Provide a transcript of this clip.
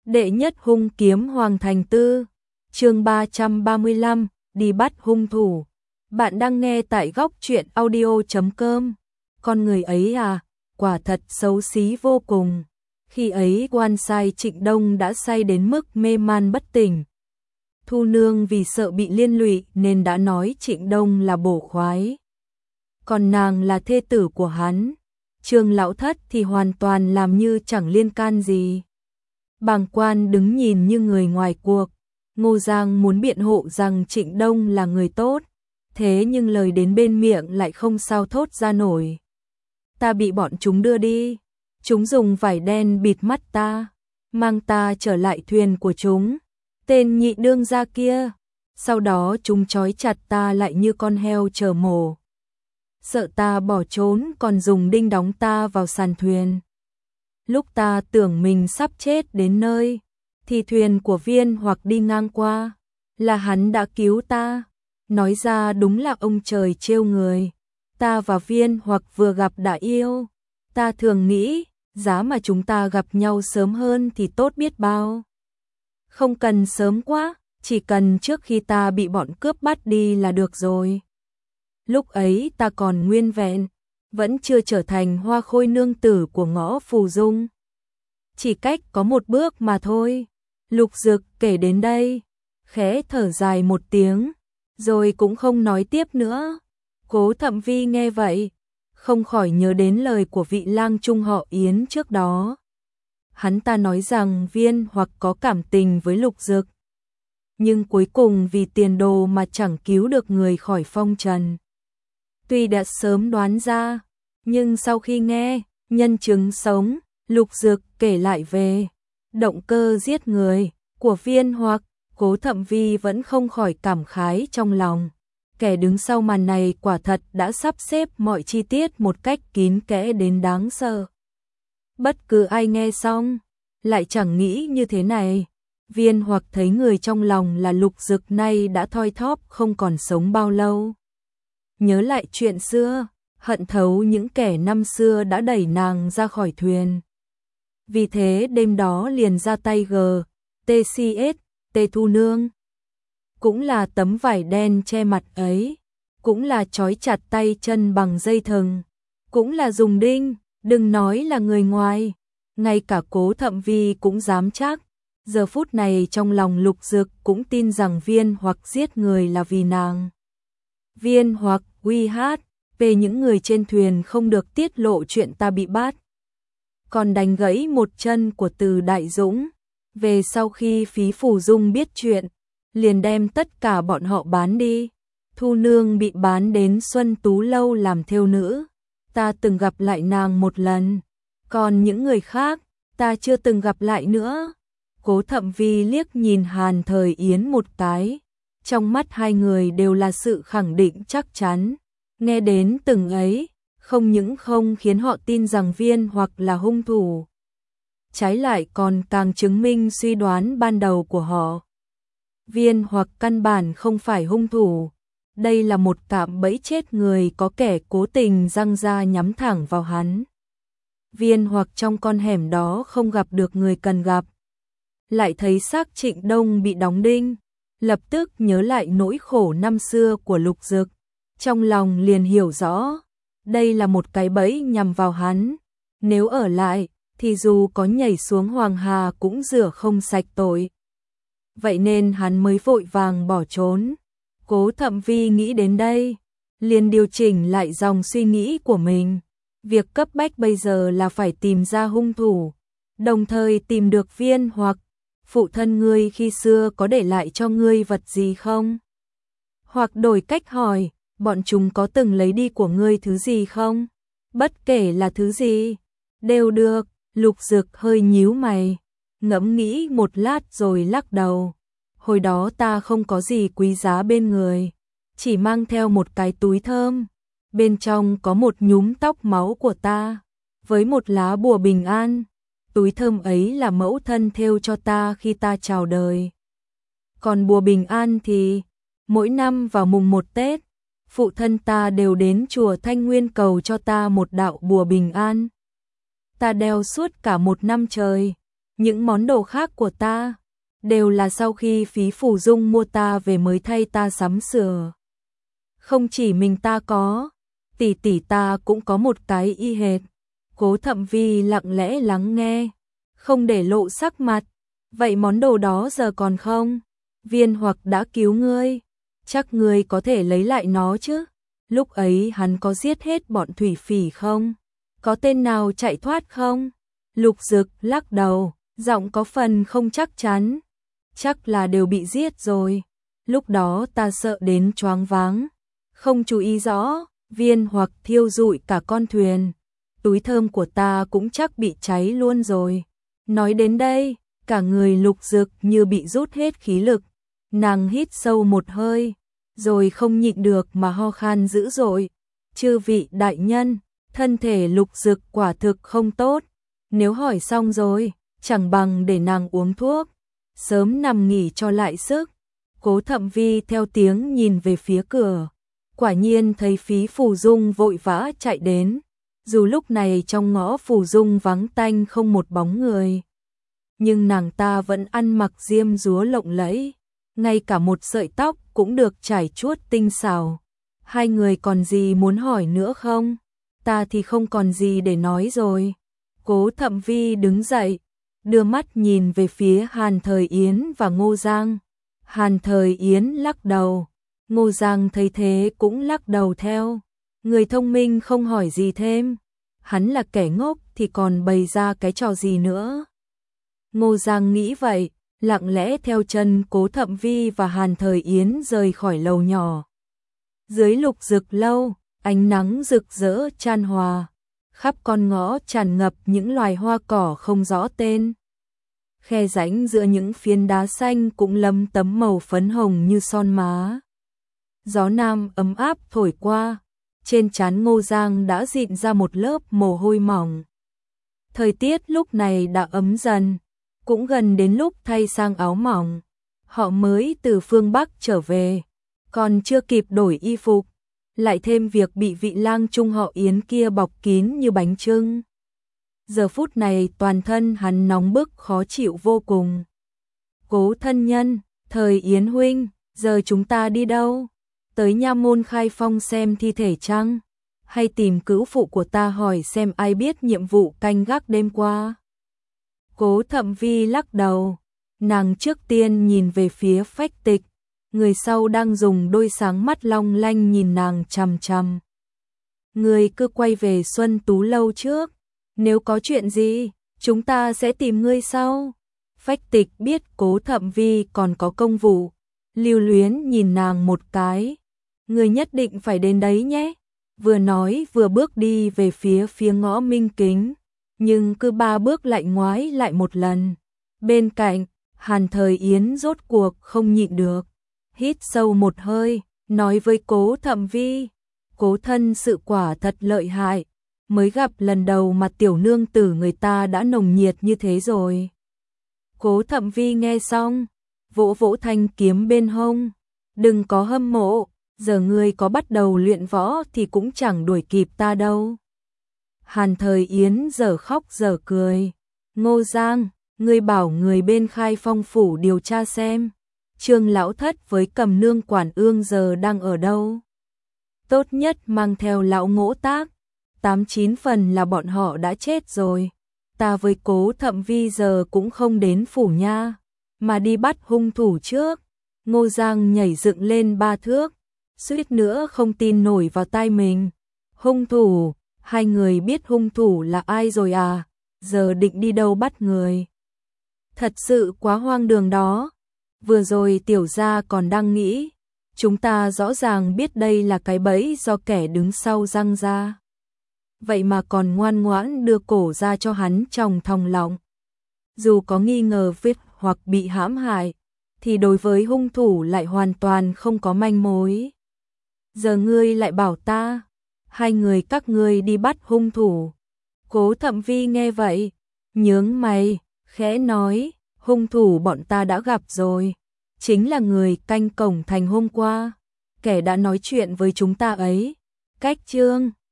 Đệ nhất hung kiếm Hoàng Thành Tư, chương 335, đi bắt hung thủ. Bạn đang nghe tại góc truyện audio.com. Con người ấy à, quả thật xấu xí vô cùng. Khi ấy quan sai Trịnh Đông đã say đến mức mê man bất tỉnh. Thu Nương vì sợ bị liên lụy nên đã nói Trịnh Đông là bổ khoái. Còn nàng là thê tử của hắn. Trương Lão Thất thì hoàn toàn làm như chẳng liên can gì. Bàng quan đứng nhìn như người ngoài cuộc. Ngô Giang muốn biện hộ rằng Trịnh Đông là người tốt, thế nhưng lời đến bên miệng lại không sao thốt ra nổi. Ta bị bọn chúng đưa đi, chúng dùng vải đen bịt mắt ta, mang ta trở lại thuyền của chúng, tên nhị đương gia kia, sau đó chúng trói chặt ta lại như con heo chờ mổ. Sợ ta bỏ trốn còn dùng đinh đóng ta vào sàn thuyền. Lúc ta tưởng mình sắp chết đến nơi, thì thuyền của Viên Hoặc đi ngang qua, là hắn đã cứu ta. Nói ra đúng là ông trời trêu người. Ta và Viên Hoặc vừa gặp đã yêu. Ta thường nghĩ, giá mà chúng ta gặp nhau sớm hơn thì tốt biết bao. Không cần sớm quá, chỉ cần trước khi ta bị bọn cướp bắt đi là được rồi. Lúc ấy ta còn nguyên vẹn, vẫn chưa trở thành hoa khôi nương tử của Ngõ Phù Dung. Chỉ cách có một bước mà thôi. Lục Dực kể đến đây, khẽ thở dài một tiếng, rồi cũng không nói tiếp nữa. Cố Thậm Vi nghe vậy, không khỏi nhớ đến lời của vị lang trung họ Yến trước đó. Hắn ta nói rằng Viên Hoặc có cảm tình với Lục Dực, nhưng cuối cùng vì tiền đồ mà chẳng cứu được người khỏi phong trần. Tuy đã sớm đoán ra, nhưng sau khi nghe nhân chứng sống, Lục Dực kể lại về động cơ giết người của Viên Hoặc, Cố Thậm Vi vẫn không khỏi cảm khái trong lòng. Kẻ đứng sau màn này quả thật đã sắp xếp mọi chi tiết một cách kín kẽ đến đáng sợ. Bất cứ ai nghe xong, lại chẳng nghĩ như thế này. Viên Hoặc thấy người trong lòng là Lục Dực nay đã thoi thóp không còn sống bao lâu. Nhớ lại chuyện xưa, hận thấu những kẻ năm xưa đã đẩy nàng ra khỏi thuyền. Vì thế đêm đó liền ra tay TCS, Thu Nương. Cũng là tấm vải đen che mặt ấy, cũng là trói chặt tay chân bằng dây thừng, cũng là dùng đinh, đừng nói là người ngoài, ngay cả Cố Thậm Vi cũng dám chắc. Giờ phút này trong lòng Lục Dực cũng tin rằng Viên Hoặc giết người là vì nàng. Viên Hoặc uy hát về những người trên thuyền không được tiết lộ chuyện ta bị bắt. Còn đánh gãy một chân của Từ Đại Dũng. Về sau khi Phí Phủ Dung biết chuyện, liền đem tất cả bọn họ bán đi. Thu Nương bị bán đến Xuân Tú Lâu làm thêu nữ. Ta từng gặp lại nàng một lần. Còn những người khác, ta chưa từng gặp lại nữa. Cố Thậm Vi liếc nhìn Hàn Thời Yến một cái. Trong mắt hai người đều là sự khẳng định chắc chắn. Nghe đến từng ấy, không những không khiến họ tin rằng Viên Hoặc là hung thủ, trái lại còn càng chứng minh suy đoán ban đầu của họ. Viên Hoặc căn bản không phải hung thủ, đây là một cạm bẫy chết người có kẻ cố tình giăng ra nhắm thẳng vào hắn. Viên Hoặc trong con hẻm đó không gặp được người cần gặp, lại thấy xác Trịnh Đông bị đóng đinh, lập tức nhớ lại nỗi khổ năm xưa của Lục Dực, trong lòng liền hiểu rõ. Đây là một cái bẫy nhằm vào hắn. Nếu ở lại, thì dù có nhảy xuống Hoàng Hà cũng rửa không sạch tội. Vậy nên hắn mới vội vàng bỏ trốn. Cố Thậm Vi nghĩ đến đây, liền điều chỉnh lại dòng suy nghĩ của mình. Việc cấp bách bây giờ là phải tìm ra hung thủ, đồng thời tìm được Viên Hoặc. Phụ thân ngươi khi xưa có để lại cho ngươi vật gì không? Hoặc đổi cách hỏi, bọn chúng có từng lấy đi của ngươi thứ gì không? Bất kể là thứ gì, đều được. Lục Dực hơi nhíu mày, ngẫm nghĩ một lát rồi lắc đầu. Hồi đó ta không có gì quý giá bên người, chỉ mang theo một cái túi thơm. Bên trong có một nhúm tóc máu của ta, với một lá bùa bình an. Túi thơm ấy là mẫu thân thêu cho ta khi ta chào đời. Còn bùa bình an thì, mỗi năm vào mùng 1 Tết, phụ thân ta đều đến chùa Thanh Nguyên cầu cho ta một đạo bùa bình an. Ta đeo suốt cả một năm trời, Những món đồ khác của ta đều là sau khi phí Phủ Dung mua ta về mới thay ta sắm sửa. Không chỉ mình ta có, tỷ tỷ ta cũng có một cái y hệt. Cố Thậm Vi lặng lẽ lắng nghe, không để lộ sắc mặt. Vậy món đồ đó giờ còn không? Viên Hoặc đã cứu ngươi, chắc ngươi có thể lấy lại nó chứ? Lúc ấy hắn có giết hết bọn thủy phỉ không? Có tên nào chạy thoát không? Lục Dực lắc đầu, giọng có phần không chắc chắn. Chắc là đều bị giết rồi. Lúc đó ta sợ đến choáng váng, không chú ý rõ. Viên Hoặc thiêu rụi cả con thuyền, túi thơm của ta cũng chắc bị cháy luôn rồi. Nói đến đây, cả người Lục Dực như bị rút hết khí lực. Nàng hít sâu một hơi, rồi không nhịn được mà ho khan dữ dội. Chư vị đại nhân, thân thể Lục Dực quả thực không tốt. Nếu hỏi xong rồi, chẳng bằng để nàng uống thuốc, sớm nằm nghỉ cho lại sức. Cố Thậm Vi theo tiếng nhìn về phía cửa, quả nhiên thấy phí Phủ Dung vội vã chạy đến. Dù lúc này trong ngõ Phủ Dung vắng tanh không một bóng người, nhưng nàng ta vẫn ăn mặc diêm dúa lộng lẫy, ngay cả một sợi tóc cũng được trải chuốt tinh xảo. Hai người còn gì muốn hỏi nữa không? Ta thì không còn gì để nói rồi. Cố Thậm Vi đứng dậy, đưa mắt nhìn về phía Hàn Thời Yến và Ngô Giang. Hàn Thời Yến lắc đầu, Ngô Giang thấy thế cũng lắc đầu theo. Người thông minh không hỏi gì thêm, hắn là kẻ ngốc thì còn bày ra cái trò gì nữa. Ngô Giang nghĩ vậy, lặng lẽ theo chân Cố Thậm Vi và Hàn Thời Yến rời khỏi lầu nhỏ. Dưới Lục Dực lâu, ánh nắng rực rỡ chan hòa, khắp con ngõ tràn ngập những loài hoa cỏ không rõ tên. Khe rãnh giữa những phiến đá xanh cũng lấm tấm màu phấn hồng như son má. Gió nam ấm áp thổi qua, trên trán Ngô Giang đã dịn ra một lớp mồ hôi mỏng. Thời tiết lúc này đã ấm dần, cũng gần đến lúc thay sang áo mỏng. Họ mới từ phương Bắc trở về, còn chưa kịp đổi y phục, lại thêm việc bị vị lang trung họ Yến kia bọc kín như bánh chưng. Giờ phút này toàn thân hắn nóng bức khó chịu vô cùng. Cố thân nhân, Thời Yến huynh, giờ chúng ta đi đâu? Tới nha môn Khai Phong xem thi thể chăng? Hay tìm cữu phụ của ta hỏi xem ai biết nhiệm vụ canh gác đêm qua? Cố Thậm Vi lắc đầu, nàng trước tiên nhìn về phía Phách Tịch, người sau đang dùng đôi sáng mắt long lanh nhìn nàng chằm chằm. Ngươi cứ quay về Xuân Tú lâu trước, nếu có chuyện gì, chúng ta sẽ tìm ngươi sau. Phách Tịch biết Cố Thậm Vi còn có công vụ, lưu luyến nhìn nàng một cái. Ngươi nhất định phải đến đấy nhé. Vừa nói vừa bước đi về phía ngõ Minh Kính, nhưng cứ 3 bước lại ngoái lại một lần. Bên cạnh, Hàn Thời Yến rốt cuộc không nhịn được, hít sâu một hơi, nói với Cố Thậm Vi, cố thân sự quả thật lợi hại, mới gặp lần đầu mà tiểu nương tử người ta đã nồng nhiệt như thế rồi. Cố Thậm Vi nghe xong, vỗ vỗ thanh kiếm bên hông, đừng có hâm mộ, giờ ngươi có bắt đầu luyện võ thì cũng chẳng đuổi kịp ta đâu. Hàn Thời Yến giờ khóc giờ cười, Ngô Giang, ngươi bảo người bên Khai Phong phủ điều tra xem, Trương lão thất với Cầm nương Quản Ương giờ đang ở đâu. Tốt nhất mang theo lão Ngỗ Tác, 8-9 phần là bọn họ đã chết rồi. Ta với Cố Thậm Vi giờ cũng không đến phủ nha, mà đi bắt hung thủ trước. Ngô Giang nhảy dựng lên 3 thước, suýt nữa không tin nổi vào tai mình. Hung thủ, hai người biết hung thủ là ai rồi à? Giờ định đi đâu bắt người? Thật sự quá hoang đường đó. Vừa rồi tiểu gia còn đang nghĩ, chúng ta rõ ràng biết đây là cái bẫy do kẻ đứng sau răng ra. Vậy mà còn ngoan ngoãn đưa cổ ra cho hắn trong thòng lọng. Dù có nghi ngờ vết hoặc bị hãm hại, thì đối với hung thủ lại hoàn toàn không có manh mối. Giờ ngươi lại bảo ta, hai người các ngươi đi bắt hung thủ. Cố Thậm Vi nghe vậy, nhướng mày, khẽ nói, hung thủ bọn ta đã gặp rồi, chính là người canh cổng thành hôm qua, kẻ đã nói chuyện với chúng ta ấy. Cách Trương